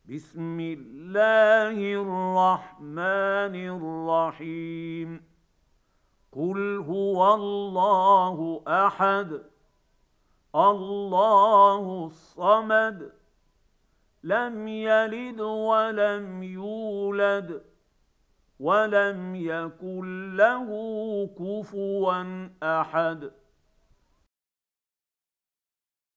بسم الله الرحمن الرحيم. قل هو الله أحد الله الصمد لم يلد ولم يولد ولم يكن له كفوا أحد